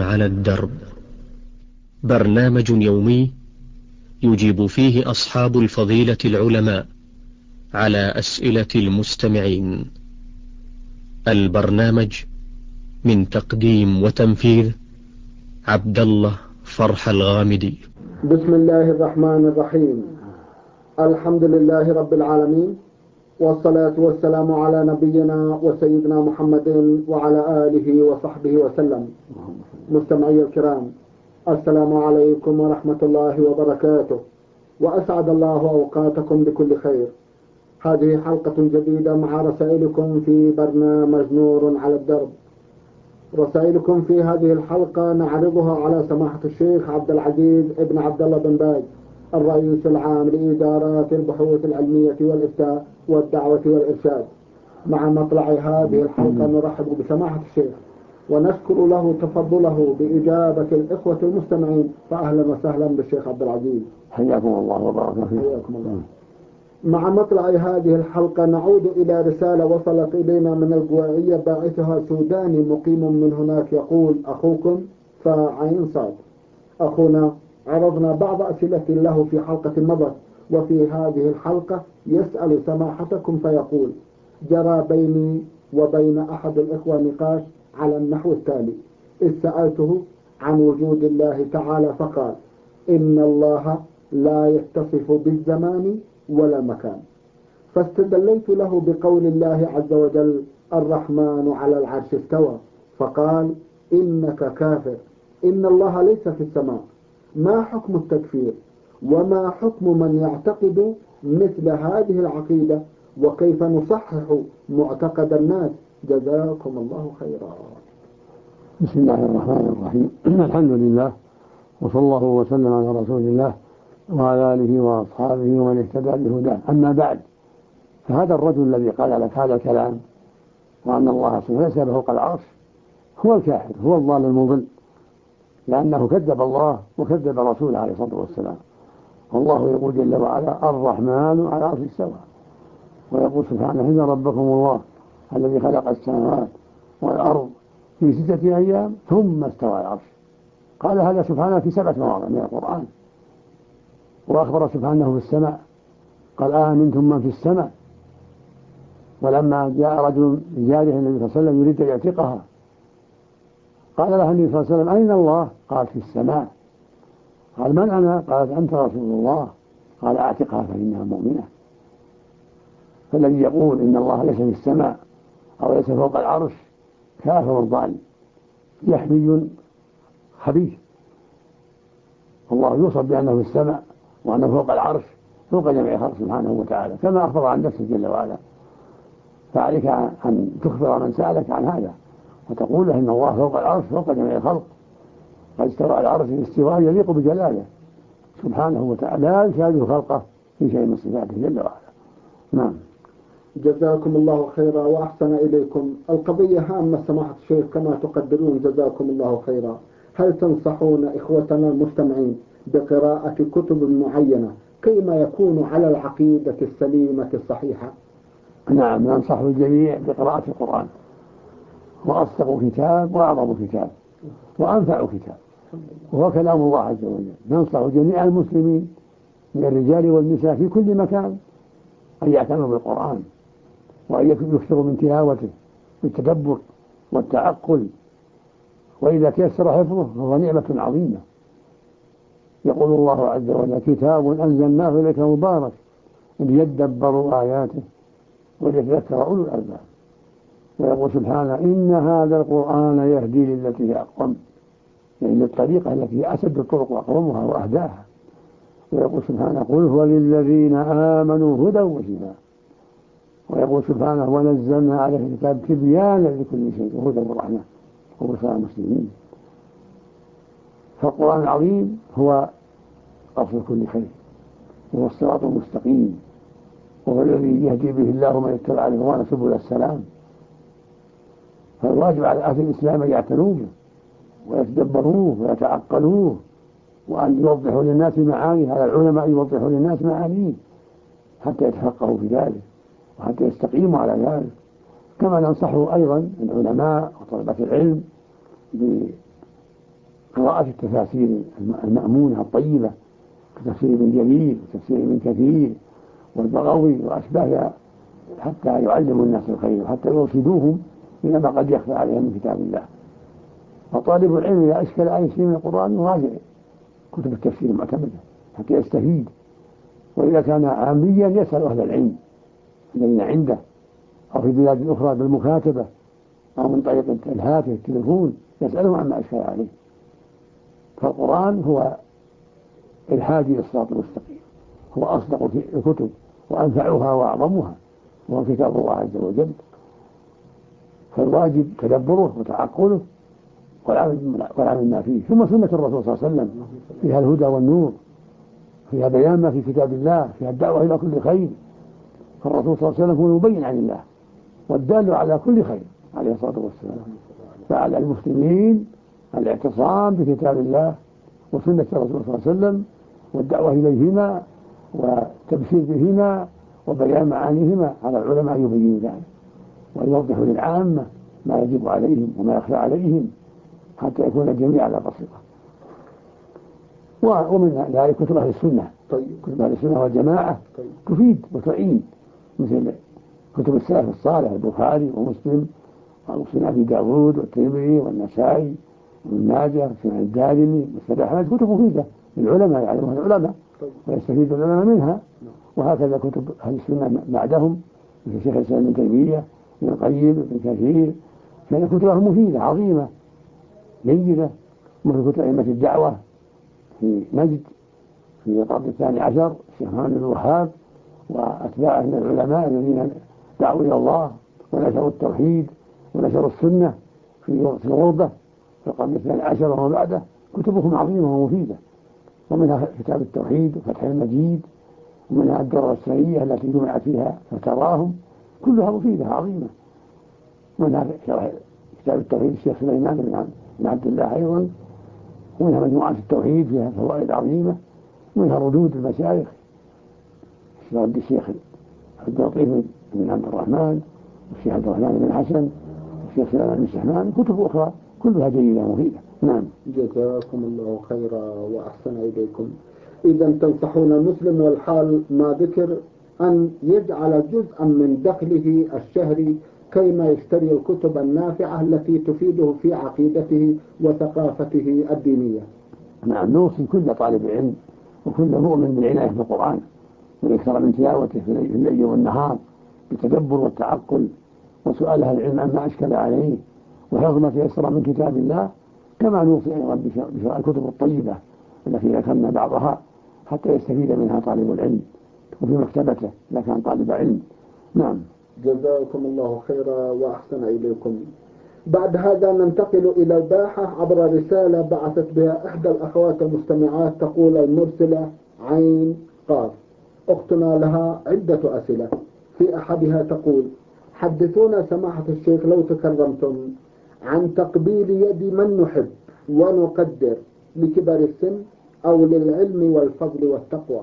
على الدرب، برنامج يومي يجيب فيه أصحاب الفضيلة العلماء على أسئلة المستمعين. البرنامج من تقديم وتنفيذ عبد الله فرح الغامدي. بسم الله الرحمن الرحيم. الحمد لله رب العالمين، والصلاة والسلام على نبينا وسيدنا محمد وعلى آله وصحبه وسلم. مستمعي الكرام، السلام عليكم ورحمة الله وبركاته، وأسعد الله أوقاتكم بكل خير. هذه حلقة جديدة مع رسائلكم في برنامج نور على الدرب. رسائلكم في هذه الحلقة نعرضها على سماحة الشيخ عبد العزيز ابن عبد الله بن باز، الرئيس العام لإدارات البحوث العلمية والإفتاء والدعوة والإرشاد. مع مطلع هذه الحلقة نرحب بسماحة الشيخ ونشكر له تفضله بإجابة الإخوة المستمعين، فأهلا وسهلا بالشيخ عبد العزيز. حياكم الله وبارك فيكم. حياكم الله. مع مطلع هذه الحلقة نعود إلى رسالة وصلت إلينا من البويعية، باعثها سوداني مقيم من هناك، يقول: أخوكم فعين صاد. أخونا عرضنا بعض أسئلة له في حلقة مضت، وفي هذه الحلقة يسأل سماحتكم فيقول: جرى بيني وبين أحد الإخوة نقاش على النحو التالي: إذ سألته عن وجود الله تعالى فقال: إن الله لا يتصف بالزمان ولا المكان، فاستدليت له بقول الله عز وجل: الرحمن على العرش استوى، فقال: إنك كافر، إن الله ليس في السماء. ما حكم التكفير؟ وما حكم من يعتقد مثل هذه العقيدة؟ وكيف نصحح معتقد الناس؟ جزاكم الله خيرا. بسم الله الرحمن الرحيم. الحمد لله، وصلى الله وسلم على رسول الله وعلى آله وأصحابه ومن اهتدى بهداه. أما بعد، فهذا الرجل الذي قال لك هذا الكلام وأن الله سبحانه ليس فوق العرش هو الكافر، هو الضال المضل، لأنه كذب الله وكذب رسوله عليه الصلاة والسلام. والله يقول جل وعلا: الرحمن على العرش استوى. ويقول سبحانه: إن ربكم الله الذي خلق السماوات والأرض في 6 أيام ثم استوى على العرش. قال هذا سبحانه في 7 مواضع من القرآن. وأخبر سبحانه في السماء قال: آمنتم من في السماء. ولما جاء رجل جاريه النبي صلى الله عليه وسلم يريد أن يعتقها، قال له النبي صلى الله عليه وسلم: أين الله؟ قال: في السماء. قال: من أنا؟ قالت: أنت رسول الله. قال: أعتقها فإنها مؤمنة. فالذي يقول إن الله ليس في السماء أو ليس فوق العرش كافر ضال يحمي خبيث. الله يوصف بأنه في السماء وأنه فوق العرش، فوق جميع خلقه سبحانه وتعالى، كما أخبر عن نفسه جل وعلا. فعليك أن تخبر من سألك عن هذا وتقول له إن الله فوق العرش فوق جميع الخلق، قد استوى على العرش استواء يليق بجلاله سبحانه وتعالى، لا يشابه خلقه في شيء من صفاته جل وعلا. نعم. جزاكم الله خيرا وأحسن إليكم. القضية هامة سماحة الشيخ كما تقدرون، جزاكم الله خيرا. هل تنصحون إخوتنا المستمعين بقراءة كتب معينة كيما يكون على العقيدة السليمة الصحيحة؟ نعم، ننصح الجميع بقراءة القرآن، وأصدق كتاب وأعظم كتاب وأنفع كتاب وهو كلام الله عز وجل. ننصح جميع المسلمين من الرجال والنساء في كل مكان أن يعتنوا بالقرآن، وأن يكثروا من تلاوته بالتدبر والتعقل، وإذا تيسر حفظه فهو نعمة عظيمة. يقول الله عز وجل: كتاب أنزلناه إليك مبارك ليدبروا آياته وليتذكر أولو الألباب. ويقول سبحانه: إن هذا القرآن يهدي للتي هي أقوم، يعني للطريقة التي هي أسد الطرق وأقومها وأهداها. ويقول سبحانه: قل هو للذين آمنوا هدى وشفاء. ويقول سبحانه: ونزلنا عليه الكتاب تبيانا لكل شيء وهدى ورحمة وبشرى المسلمين. فالقرآن العظيم هو أصل كل خير، وهو الصراط المستقيم، وهو الذي يهدي به الله من اتبع رضوانه سبل السلام. فالواجب على أهل الإسلام أن يعتنوا به ويتدبروه ويتعقلوه، وأن يوضحوا للناس معانيه، على العلماء يوضحوا للناس معانيه حتى يتفقهوا في ذلك وحتى يستقيموا على ذلك. كما ننصح أيضا العلماء وطلبة العلم قراءة التفاسير المأمونة الطيبة كتفسير ابن جرير وتفسير ابن كثير والبغوي وأشباهها، حتى يعلموا الناس الخير وحتى يرشدوهم إلى ما قد يخفى عليهم من كتاب الله. وطالب العلم إذا أشكل عليه شيء من القرآن يراجع كتب التفسير المعتمدة حتى يستفيد، وإذا كان عاميا يسأل أهل العلم الذين عنده أو في بلاد أخرى بالمكاتبة أو من طريق الهاتف التليفون يسألهم عما أشكل عليه. فالقرآن هو الهادي للصراط المستقيم، هو أصدق الكتب وأنفعها وأعظمها، وهو كتاب الله عز وجل. فالواجب تدبره وتعقله والعمل ما فيه. ثم سنة الرسول صلى الله عليه وسلم فيها الهدى والنور، فيها بيان ما في كتاب الله، فيها الدعوة إلى كل خير. فالرسول صلى الله عليه وسلم هو المبين عن الله والدال على كل خير عليه الصلاة والسلام. فعلى المسلمين الاعتصام بكتاب الله وسنة الرسول صلى الله عليه وسلم والدعوة إليهما والتبشير بهما وبيان معانيهما. على العلماء يبين ذلك ويوضح للعامة ما يجب عليهم وما يخفى عليهم حتى يكون الجميع على بصيرة. ومن ذلك كتب أهل السنة، كتب أهل السنة والجماعة تفيد وتعين، مثل كتب السلف الصالح البخاري ومسلم وسنن أبي داود والترمذي والنسائي وابن ماجه وسنن الدارمي ومسند أحمد. كتب مفيدة للعلماء يعلمها العلماء ويستفيد العلماء منها. وهكذا كتب أهل السنة بعدهم مثل شيخ الإسلام ابن تيمية ابن القيم ابن كثير، فإن كتبهم مفيدة عظيمة جيدة. مثل كتب أئمة الدعوة في نجد في القرن الثاني عشر الشيخ محمد بن الوهاب وأتباعه من العلماء الذين دعوا إلى الله ونشروا التوحيد ونشروا السنة في الغربة في القرن الثاني عشر وما بعده. كتبهم عظيمة ومفيدة، ومنها كتاب التوحيد وفتح المجيد، ومنها الدرة السرية التي جمعت فيها فتراهم، كلها مفيدة عظيمة. ومنها كتاب التوحيد الشيخ سليمان بن عبد الله أيضا، ومنها مجموعة التوحيد فيها فوائد عظيمة، ومنها ردود المشايخ رد الشيخ عبد اللطيف بن عبد الرحمن والشيخ عبد الرحمن بن حسن والشيخ سليمان بن سحمان. كتب أخرى كلها جيدة ومفيدة. نعم. جزاكم الله خيرا وأحسن إليكم. إذا تنصحون المسلم والحال ما ذكر أن يجعل جزءا من دخله الشهري كيما يشتري الكتب النافعة التي تفيده في عقيدته وثقافته الدينية. نعم، نوصي كل طالب علم وكل مؤمن بالعناية بالقرآن والإكثار من تلاوته في الليل والنهار بالتدبر والتعقل وسؤال أهل العلم عما أشكل عليه وحفظ ما تيسر من كتاب الله. كما نوصي أيضا بشراء الكتب الطيبة التي ذكرنا بعضها حتى يستفيد منها طالب العلم وفي مكتبته إذا كان طالب علم. نعم. جزاكم الله خيرا وأحسن إليكم. بعد هذا ننتقل إلى الباحة عبر رسالة بعثت بها إحدى الأخوات المستمعات. تقول المرسلة عين قاف. أختنا لها عدة أسئلة. في أحدها تقول: حدثونا سماحة الشيخ لو تكرمتم عن تقبيل يد من نحب ونقدر لكبر السن أو للعلم والفضل والتقوى.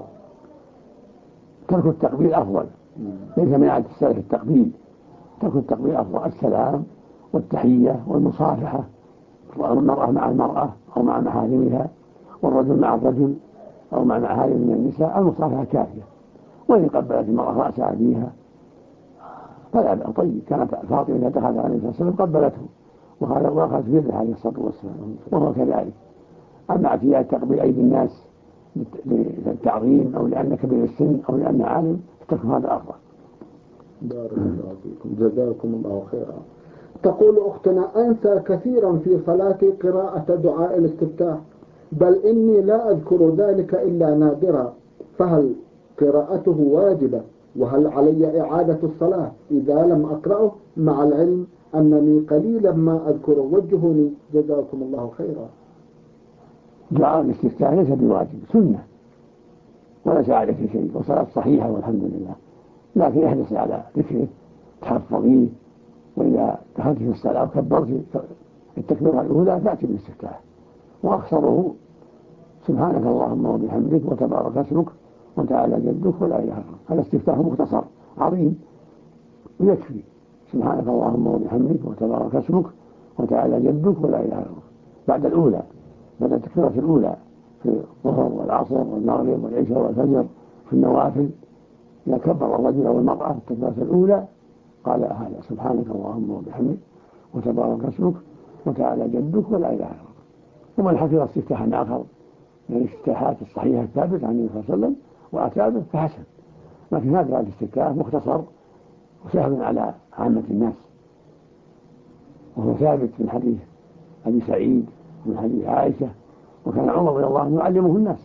ترك التقبيل أفضل، ليس من عادة السلف التقبيل. ترك التقبيل أفضل، السلام والتحية والمصافحة، المرأة مع المرأة أو مع محارمها، والرجل مع الرجل أو مع محارم من النساء، المصافحة كافية. وإن قبلت المرأة رأس أبيها فلا بأس. طيب، كانت فاطمة إذا دخل عليه الصلاة والسلام قبلته وأخذت بيده عليه الصلاة والسلام وهو كذلك. أما اعتياد تقبيل أيدي الناس للتعظيم أو لأن كبير السن أو لأن عالم فترك هذا أفضل. بارك الله فيكم. جزاكم الله خيرا. تقول أختنا: أنسى كثيرا في صلاتي قراءة دعاء الاستفتاح، بل إني لا أذكر ذلك إلا نادرا، فهل قراءته واجبة؟ وهل علي إعادة الصلاة إذا لم أقرأه، مع العلم أنني قليلا ما أذكر؟ وجهني جزاكم الله خيرا. دعاء الاستفتاح ليس بواجب، سنة وليس عليك شيء، وصلاة صحيحة والحمد لله، لكن احرص على ذكره تحفظيه. وإذا دخلت في الصلاة وكبرت التكبيرة الأولى فأتي بالاستفتاح، وأخسره سبحانك اللهم وبحمدك وتبارك اسمك وتعالى جدك ولا إله إلا أنت. هذا استفتاح مختصر عظيم ويكفي. سبحانك اللهم وبحمدك وتبارك اسمك وتعالى جدك ولا إله إلا أنت بعد الأولى. بعد التكبيرة الأولى في الظهر والعصر والمغرب والعشاء والفجر في النوافل، إذا كبر الرجل أو المرأة في التكبيرة الأولى قال هذا سبحانك اللهم وبحمدك وتبارك اسمك وتعالى جدك ولا إله غيرك. ومن حفظ استفتاحا آخر من الاستفتاحات الصحيحة الثابتة عن النبي صلى الله عليه وسلم وأتابه فحسن، لكن هذا الاستفتاح مختصر وسهل على عامة الناس، وهو ثابت من حديث أبي سعيد ومن حديث عائشة، وكان عمر رضي الله عنه يعلمه الناس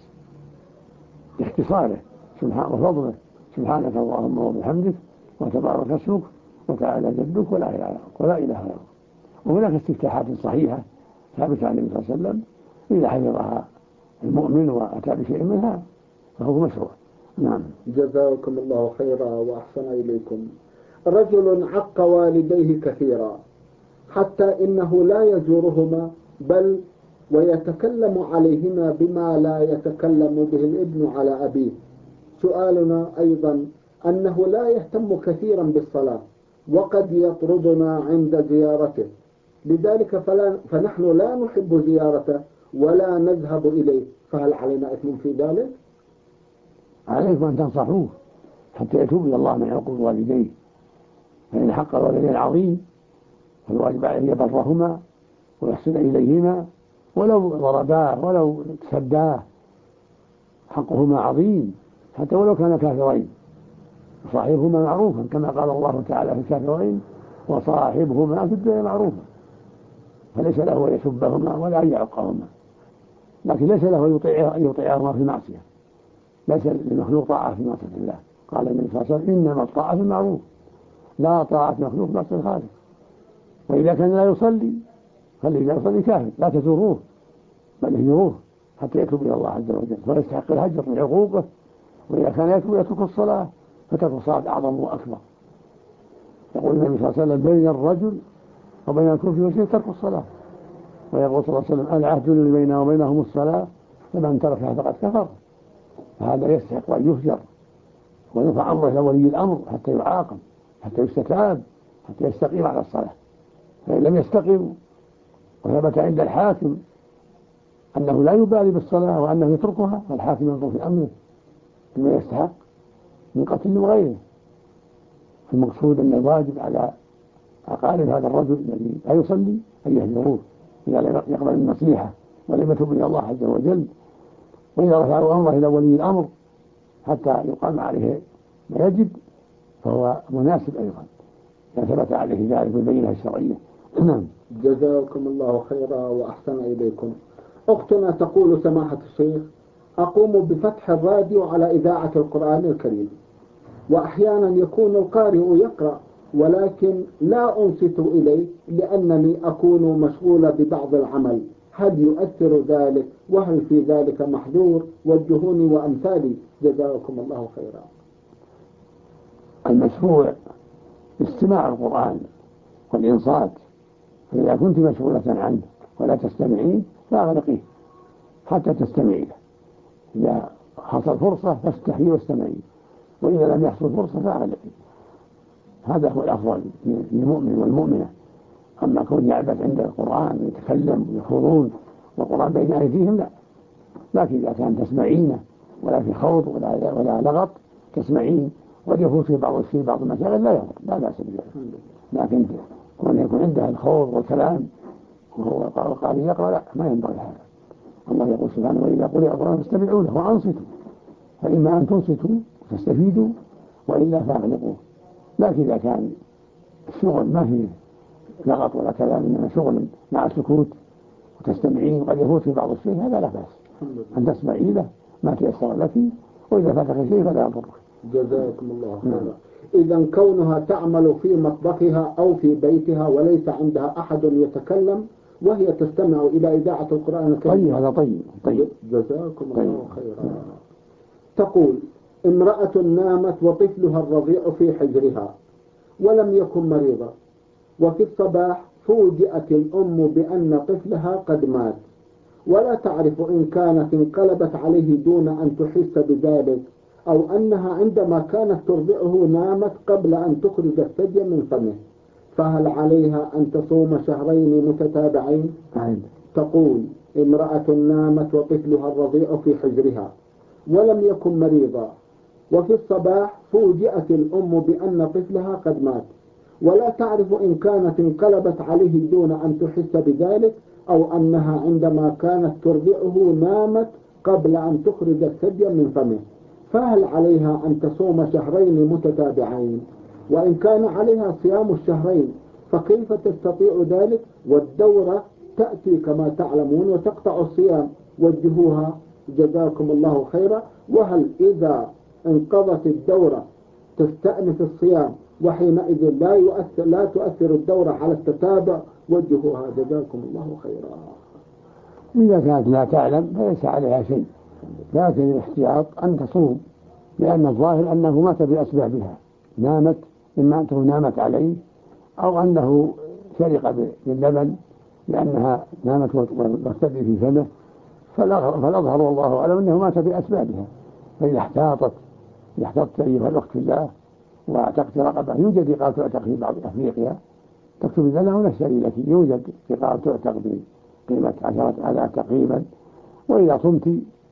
باختصاره وفضله سبحانك اللهم وبحمدك وتبارك اسمك وتعالى جدك ولا إله غيرك. وهناك استفتاحات صحيحة ثابتة عن النبي صلى الله عليه وسلم إذا حفظها المؤمن وأتى بشيء منها فهو مشروع. نعم. جزاكم الله خيرا وأحسن إليكم. رجل عق والديه كثيرا حتى إنه لا يزورهما بل ويتكلم عليهما بما لا يتكلم به الابن على أبيه. سؤالنا أيضا أنه لا يهتم كثيرا بالصلاة وقد يطردنا عند زيارته، لذلك فنحن لا نحب زيارته ولا نذهب إليه، فهل علينا إثم في ذلك؟ عليكم أن تنصحوه حتى يتوب إلى الله من عقوق والديه، فإن حق الوالدين عظيم فالواجب عليه يبرهما ويحسن إليهما ولو ضرباه ولو تسداه، حقهما عظيم حتى ولو كان كافرين، وصاحبهما معروفا كما قال الله تعالى في الكافرين وصاحبهما في الدنيا معروفا، فليس له أن يسبهما ولا أن يعقهما، لكن ليس له أن يطيعهما في المعصية، ليس للمخلوق طاعة في معصية الله. قال النبي صلى الله عليه وسلم إنما الطاعة في المعروف لا طاعة مخلوق في معصية الخالق. وإذا كان لا يصلي فالذي لا يصلي كافر، لا تزوروه بل اهجروه حتى يتوب إلى الله عز وجل، فيستحق الهجر من عقوقه. وإذا كان يترك الصلاة فترك الصلاة أعظم وأكبر. يقول النبي صلى الله عليه وسلم بين الرجل وبين الكفر والشرك ترك الصلاة، ويقول صلى الله عليه وسلم العهد الذي بيننا وبينهم الصلاة فمن تركها فقد كفر. فهذا يستحق أن يهجر ويرفع أمره إلى ولي الأمر حتى يعاقب، حتى يستتاب، حتى يستقيم على الصلاة. فإن لم يستقم وثبت عند الحاكم أنه لا يبالي بالصلاة وأنه يتركها، فالحاكم ينظر في أمره بما يستحق من قتل وغيره. المقصود أن الواجب على أقارب هذا الرجل الذي لا يصلي أن يهجروه إذا لم يقبل النصيحة ولم يتوب إلى الله عز وجل، وإذا رفعوا أمره إلى ولي الأمر حتى يقام عليه ما يجب فهو مناسب أيضا إذا ثبت عليه ذلك بالبينة الشرعية. نعم. جزاكم الله خيرا وأحسن إليكم. أختنا تقول سماحة الشيخ أقوم بفتح الراديو على إذاعة القرآن الكريم، وأحيانا يكون القارئ يقرأ ولكن لا أنصت إليه لأنني أكون مشغولة ببعض العمل، هل يؤثر ذلك؟ وهل في ذلك محذور؟ وجهوني وأمثالي جزاكم الله خيرا. المشروع استماع القرآن والإنصات، فإذا كنت مشغولة عنه ولا تستمعين فأغلقيه حتى تستمعي له، إذا حصل فرصة فاستحي واستمعي، وإذا لم يحصل فرصة فأغلقيه. هذا هو الأفضل للمؤمن والمؤمنة. أما كون يعبث عند القرآن يتكلم ويخوضون والقرآن بين أيديهم لا، لكن إذا كان تسمعينه ولا في خوض ولا لغط تسمعين قد يفوت في بعض الشيء بعض المسائل لا يضر لا بأس بذلك، لكن كون يكون عندها الخوض والكلام وهو قال يقرأ لا، ما ينبغي هذا. الله يقول سبحانه وإذا قرئ القرآن فاستمعوا له وأنصتوا، فإما أن تنصتوا وتستفيدوا وإلا فأغلقوه. لكن إذا كان الشغل ما فيه لغط ولا كلام إنما شغل مع سكوت وتستمعين وقد يفوت في بعض الشيء هذا لا بأس أن تسمعي له ما تيسر لك، وإذا فاتك شيء فلا يضرك. جزاكم الله خيرا. إذا كونها تعمل في مطبخها أو في بيتها وليس عندها أحد يتكلم وهي تستمع إلى إذاعة القرآن الكريم. طيب هذا طيب. جزاكم الله خيرا. تقول امرأة نامت وطفلها الرضيع في حجرها ولم يكن مريضة، وفي الصباح فوجئت الأم بأن طفلها قد مات ولا تعرف إن كانت انقلبت عليه دون أن تحس بذلك أو أنها عندما كانت ترضعه نامت قبل أن تخرج الثدي من فمه، فهل عليها أن تصوم شهرين متتابعين؟ تقول امرأة نامت وطفلها الرضيع في حجرها ولم يكن مريضا، وفي الصباح فوجئت الأم بأن طفلها قد مات، ولا تعرف إن كانت انقلبت عليه دون أن تحس بذلك أو أنها عندما كانت ترضعه نامت قبل أن تخرج الثدي من فمه، فهل عليها أن تصوم شهرين متتابعين؟ وإن كان عليها صيام الشهرين فكيف تستطيع ذلك والدورة تأتي كما تعلمون وتقطع الصيام؟ وجهوها جزاكم الله خيرا. وهل إذا انقضت الدورة تستأنف الصيام وحينئذ لا تؤثر الدورة على التتابع؟ وجهوها جزاكم الله خيرا. إذا كانت لا تعلم فليس عليها شيء، لكن الاحتياط أن تصوم، لأن الظاهر أنه مات بأسبابها، نامت، إما أنه نامت عليه أو أنه شرق باللبن لأنها نامت والثدي في فمه، فالأظهر والله أعلم أنه مات بأسبابها. فإذا احتاطت أيها الأخت في الله واعتقت رقبة، يوجد رقاب تعتق في بعض أفريقيا تكتب لنا ونشتري لك، يوجد رقاب تعتق بقيمة 10,000 تقريبا، وإذا صمت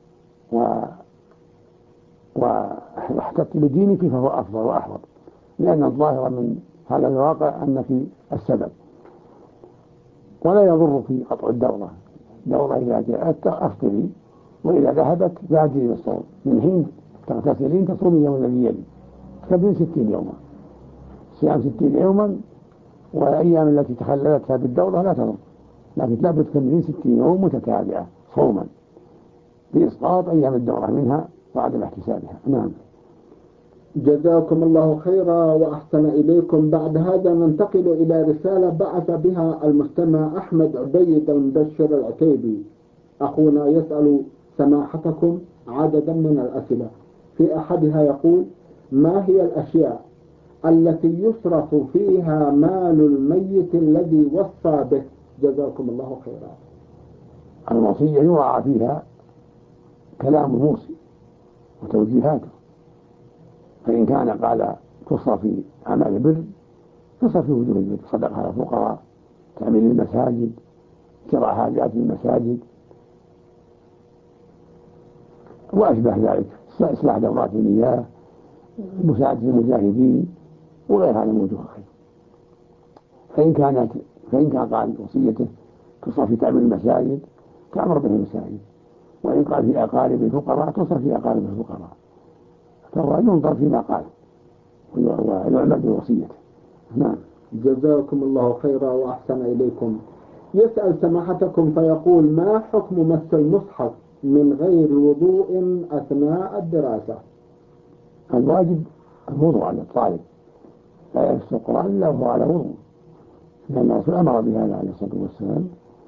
واحتطت لدينك فهو أفضل وأحوط، لأن الظاهر من هذا الواقع أنك السبب. ولا يضرك قطع الدورة إذا جاءت أفطري، وإذا ذهبت بادري بالصوم، من حين تغتسلين تصومي يوم الذي يلي، تكملين 60 يوما، صيام 60 يوما، والأيام التي تخللتها بالدورة لا تضر، لكن لابد تكملين 60 يوم متتابعة صوما بإسقاط أيام الدورة منها وعدم احتسابها. نعم. جزاكم الله خيرا وأحسن إليكم. بعد هذا ننتقل إلى رسالة بعث بها المستمع أحمد عبيد المبشر العتيبي. أخونا يسأل سماحتكم عددا من الأسئلة، في أحدها يقول: ما هي الأشياء التي يصرف فيها مال الميت الذي وصى به؟ جزاكم الله خيرا. الوصية يراعى فيها كلام الموصي وتوجيهاته، فإن كان قال تصرف في عمل البر تصرف في وجوه البر، صدقة على الفقراء، تعمير المساجد، شراء حاجات المساجد وأشبه ذلك، إصلاح دورات المياه، مساعدة المجاهدين وغيرها من وجوه الخير. فإن كان قال وصيته تصرف في تعمير المساجد تعمر به المساجد، وإن قال في أقارب الفقراء تصرف في أقارب الفقراء، فهو ينظر فيما قال ويعمل بوصيته. نعم. جزاكم الله خيرا وأحسن إليكم. يسأل سماحتكم فيقول: ما حكم مس المصحف من غير وضوء أثناء الدراسة؟ الواجب الوضوء على الطالب، لا يمس القرآن إلا وهو على وضوء، لأن الرسول أمر بهذا عليه الصلاة والسلام،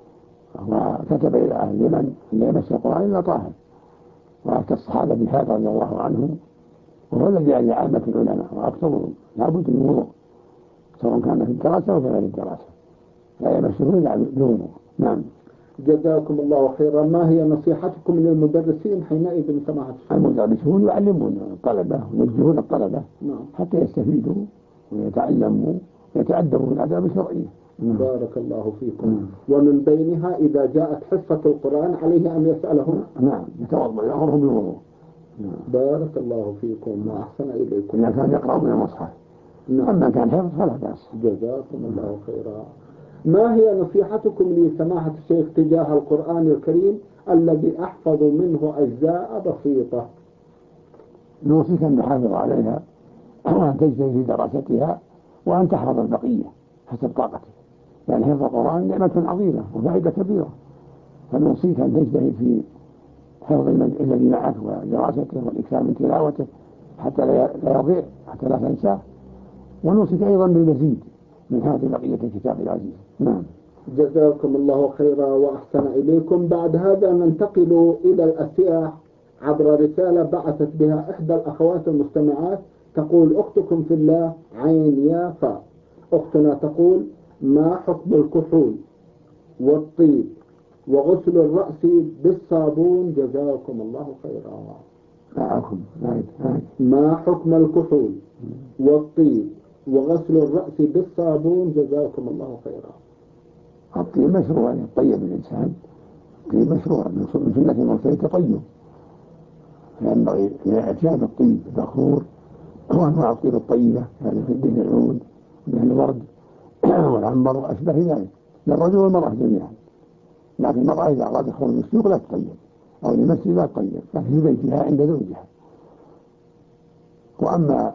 وكتب إلى أهل اليمن لا يمس القرآن إلا طاهر، وأفتى الصحابة بهذا رضي الله عنهم، وهو الذي عليه عامة العلماء وأكثرهم لا بد من وضوء، سواء كان في الدراسة أو في غير الدراسة، لا يمسه إلا بوضوء. نعم. جزاكم الله خيرا. ما هي نصيحتكم للمدرسين حينئذ سماحة الشيخ؟ المدرسون يعلمون الطلبة ويوجهون الطلبة حتى يستفيدوا ويتعلموا ويتأدبوا بالآداب الشرعية. بارك الله فيكم. ومن بينها إذا جاءت حصة القرآن عليه أن يسألهم. نعم، يتوضأ يأمرهم بالوضوء. بارك الله فيكم وأحسن إليكم. إذا كان يقرأ من المصحف. أما كان حفظ فلا بأس. جزاكم الله خيرا. ما هي نصيحتكم لسماحة الشيخ تجاه القرآن الكريم الذي أحفظ منه أجزاء بسيطة؟ نوصيك أن تحافظ عليها وأن تجتهد في دراستها وأن تحفظ البقية حسب طاقتك، لأن حفظ القرآن نعمة عظيمة وفائدة كبيرة، فنوصيك أن تجتهد في حفظ الذي معك ودراسته والإكثار من تلاوته حتى لا يضيع، حتى لا تنساه، ونوصيك أيضا بالمزيد من هذه بقية الكتاب العزيز. نعم. جزاكم الله خيرا وأحسن إليكم. بعد هذا ننتقل إلى الأسئلة عبر رسالة بعثت بها إحدى الأخوات المستمعات، تقول: أختكم في الله عين يا فاء. أختنا تقول: ما حكم الكحول والطيب وغسل الرأس بالصابون؟ جزاكم الله خيرا. ما حكم الكحول والطيب وغسل الرأس بالصابون؟ جزاكم الله خيرا. الطيب مشروع أن يطيب الإنسان الطيب مشروع من سنة المرسل التطيب، فينبغي الاتيان بالطيب البخور وانواع الطيب الطيبه هذا في دهن العود ودهن الورد والعنبر واشبه ذلك للرجل والمراه جميعا. لكن المراه اذا اراد الخروج من السوق لا تطيب او لمسجد لا تطيب، لكن في بيتها عند زوجها. واما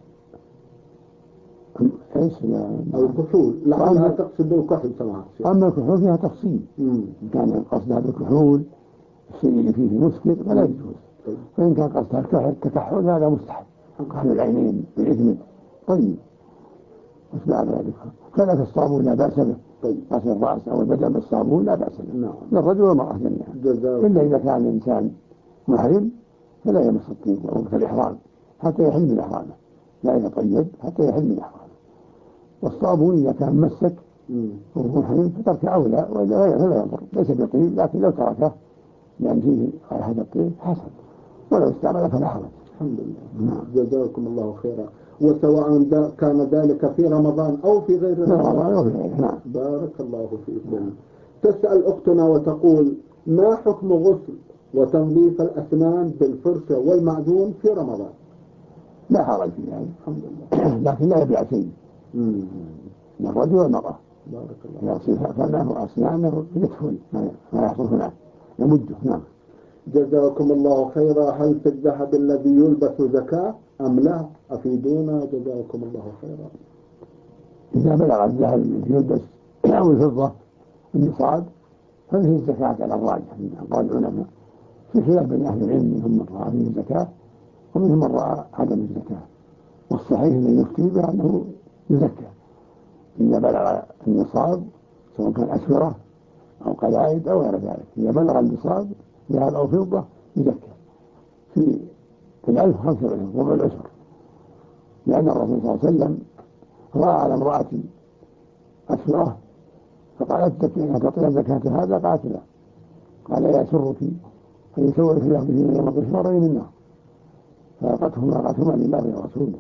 ايش الكحول لا تقصد بالكحل سماحة الشيخ. اما الكحول فيها تفصيل، ان كان قصدها بالكحول الشيء اللي فيه مسكر فلا يجوز، فإن كان قصدها الكحول هذا مستحب، كحل العينين بالإثم طيب واشبع ذلك. كذلك الصابون لا بأس به، غسل الرأس أو البدن بالصابون لا بأس به للرجل والمرأة جميعا، إلا إذا كان الإنسان محرم فلا يمس الطيب أو كالإحرام حتى يحل من إحرامه، لا يتطيب حتى يحل من إحرامه. والصابون إذا كان مسك وهو محرم فترك أولى، وإذا فلا يضر ليس بطيب، لكن لو تركه لأن فيه رائحة الطيب حسن، ولو استعمل فلا حرج. الحمد لله. جزاكم الله خيرا. وسواء كان ذلك في رمضان أو في غير رمضان. بارك الله فيكم. تسأل أختنا وتقول: ما حكم غسل وتنظيف الأسنان بالفرشة والمعجون في رمضان؟ لا حرج في ذلك الحمد لله، لكن لا يبيع شيء للرجل والمرأة. بارك الله. يغسل فمه وأسنانه يدخل ما يحصل هناك يمده. نعم. جزاكم الله خيرا. هل في الذهب الذي يلبس زكاة أم لا؟ أفيدونا جزاكم الله خيرا. إذا بلغ الذهب الذي يلبس أو الفضة النصاب ففيه الزكاة على الراجح من أقوال العلماء، في خلاف بين أهل العلم، منهم من رأى فيه الزكاة ومنهم من رأى عدم الزكاة، والصحيح الذي يفتي به أنه يزكى إذا بلغ النصاب، سواء كان أسورة أو قلائد أو غير ذلك. إذا بلغ النصاب ذهب أو فضة يزكى في 1025 ربع العشر، لأن الرسول صلى الله عليه وسلم رأى على امرأة أسورة فقالت: تعطيها زكاة هذا؟ قالت: لا. قال: يسرك أن يسورك الله به يوم القيامة من النار، فأعطتهما لله ورسوله.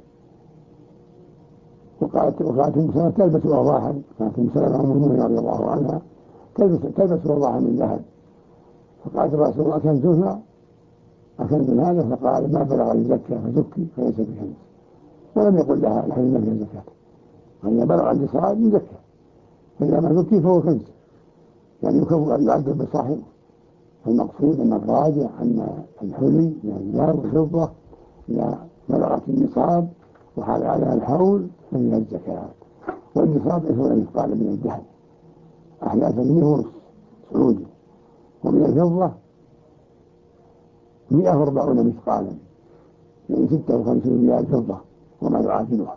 وقالت أم سلمة تلبس أوضاحا، كانت أم سلمة أم المؤمنين رضي الله عنها تلبس أوضاحا من ذهب، فقالت: الرسول الله أكنز هذا؟ فقال: ما بلغ الزكاة فزكي فليس بكنز، ولم يقل لها الحين ما فيها زكاة، وإذا بلغ النصاب يزكى، فإذا ما زكي فهو كنز، يعني يعذب بصاحبه. فالمقصود أن الراجع أن الحلي من الذهب والفضة إذا بلغت النصاب وحال عليها الحول فمنها الزكاة. والنصاب 20 مثقال من الذهب أحلى 8 سعودي، ومن الفضة 140 مثقالا، يعني 56 ريال فضة وما يعادلها.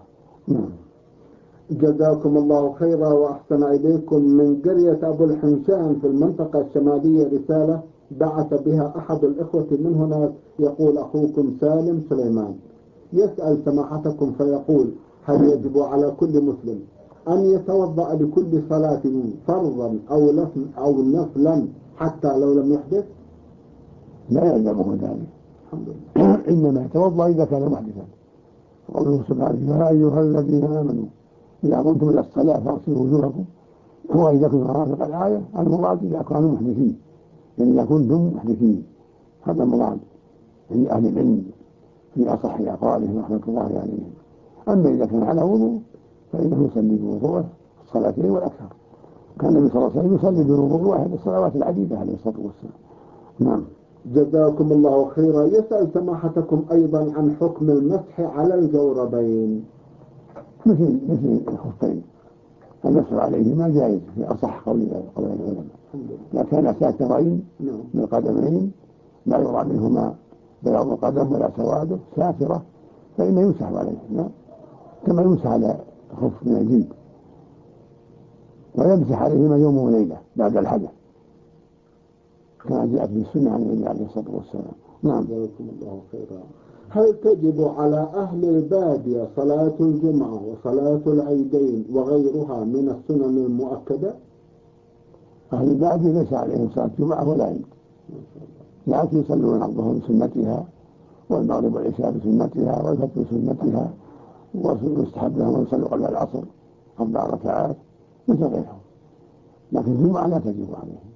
جزاكم الله خيرا وأحسن إليكم. من قرية أبو الحنشان في المنطقة الشمالية رسالة بعث بها أحد الإخوة من هناك، يقول: أخوكم سالم سليمان يسأل سماحتكم فيقول: هل يجب على كل مسلم أن يتوضأ لكل صلاة فرضا أو نفلا حتى لو لم يحدث؟ لا يلزمه ذلك الحمد لله، إنما يتوضأ إذا كان محدثا. قوله سبحانه: يا أيها الذين آمنوا إذا قمتم إلى الصلاة فاغسلوا وجوهكم، هو إذا كنتم مرافق الآية المراد إذا كانوا محدثين، يعني إذا كنتم محدثين هذا المراد يعني أهل العلم في أصح أقوالهم رحمة الله عليهم. أما إذا كان على وضوء فإنه يصلي بوضوءه الصلاتين والأكثر. كان النبي صلى الله عليه وسلم يصلي بوضوء واحد الصلوات العديدة عليه الصلاة والسلام. نعم. جزاكم الله خيرا. يسأل سماحتكم أيضا عن حكم المسح على الجوربين. مثل الخفين المسح عليهما جائز في أصح قول العلماء، إذا كان ساترين من القدمين لا يرى منهما بياض القدم ولا سواده ساترة فإنه يمسح عليهما كما يمسح على الخف من الجلد، ويمسح عليهما يوم وليلة بعد الحدث كما جاءت في السنة عن النبي عليه الصلاة والسلام. نعم. جزاكم الله خيرا. هل تجب على أهل البادية صلاة الجمعة وصلاة العيدين وغيرها من السنن المؤكدة؟ أهل البادية ليس عليهم صلاة الجمعة ولا عيد، لكن يصلون الظهر بسنتها والمغرب والعشاء بسنتها والفجر بسنتها، ويستحب لهم أن يصلوا قبل العصر 4 ركعات مثل غيرهم، لكن الجمعة لا تجب عليهم.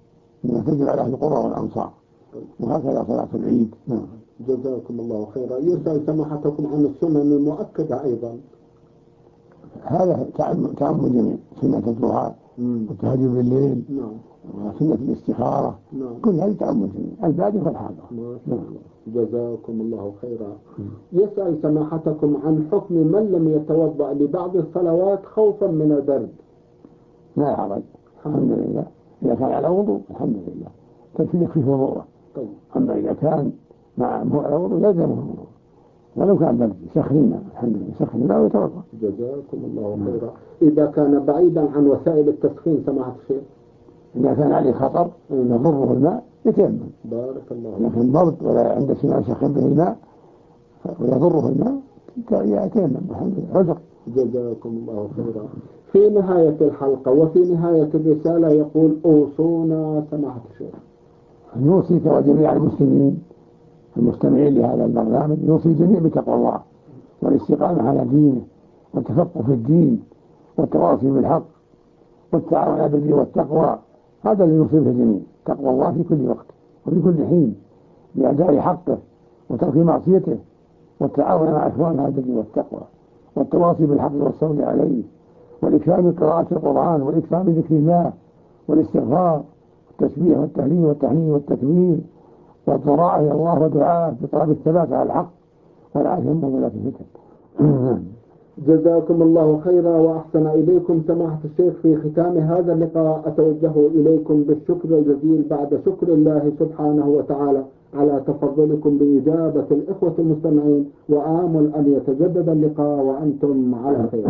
إنها تجب على أهل القرى والأمصار، وهكذا صلاة العيد. نعم. جزاكم الله خيرا. يسأل سماحتكم عن السنن المؤكدة أيضا. هذا تعم الجميع، سنة الضحى والتهجد بالليل وسنة الاستخارة، كل هذه تعم الجميع، البادي والحاضر. جزاكم الله خيرا. يسأل سماحتكم عن حكم من لم يتوضأ لبعض الصلوات خوفا من البرد. لا حرج، الحمد لله، إذا كان على وضوء الحمد لله تكفي وضوءه. أما إذا كان مو على وضوء يلزمه الوضوء، ولو كان برد يسخن الحمد لله، يسخن الماء ويتوضأ. جزاكم الله خيرا. إذا كان بعيدا عن وسائل التسخين سماحة الشيخ، إذا كان عليه خطر يضره الماء يتيمم. بارك الله. لكن برد ولا عنده شيء يسخن به الماء ويضره الماء يتيمم الحمد لله، عذر. جزاكم الله خيرا. في نهاية الحلقة وفي نهاية الرسالة يقول أوصونا سماحة الشيخ. نوصيك وجميع المسلمين المستمعين لهذا البرنامج، يوصي الجميع بتقوى الله والاستقامة على دينه والتفقه في الدين والتواصي بالحق والتعاون على البر والتقوى. هذا اللي يوصي به الجميع، تقوى الله في كل وقت وفي كل حين بأداء حقه وترك معصيته، والتعاون مع إخوانه على البر والتقوى والتواصي بالحق والصبر عليه، والإكثار من قراءة القرآن والإكثار من ذكر الله والاستغفار والتسبيح والتهليل والتحميد والتكبير والضراعة إلى الله ودعاء بطلب الثبات على الحق والعافية من ضلالات الفتن. جزاكم الله خيرا وأحسن إليكم سماحة الشيخ. في ختام هذا اللقاء أتوجه إليكم بالشكر الجزيل بعد شكر الله سبحانه وتعالى على تفضلكم بإجابة الإخوة المستمعين، وآمل أن يتجدد اللقاء وأنتم على خير.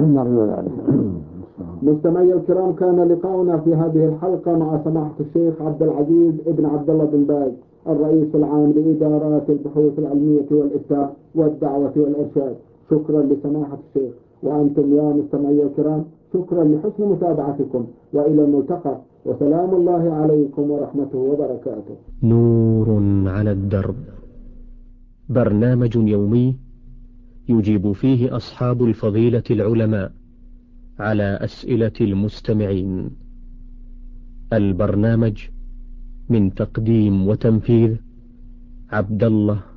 مستمعي الكرام، كان لقاؤنا في هذه الحلقة مع سماحة الشيخ عبد العزيز ابن عبد الله بن باز، الرئيس العام لإدارات البحوث العلمية والإفتاء والدعوة والإرشاد. شكرا لسماحة الشيخ. وأنتم يا مستمعي الكرام شكرا لحسن متابعتكم، وإلى الملتقى، وسلام الله عليكم ورحمته وبركاته. نور على الدرب، برنامج يومي يجيب فيه أصحاب الفضيلة العلماء على أسئلة المستمعين. البرنامج من تقديم وتنفيذ عبد الله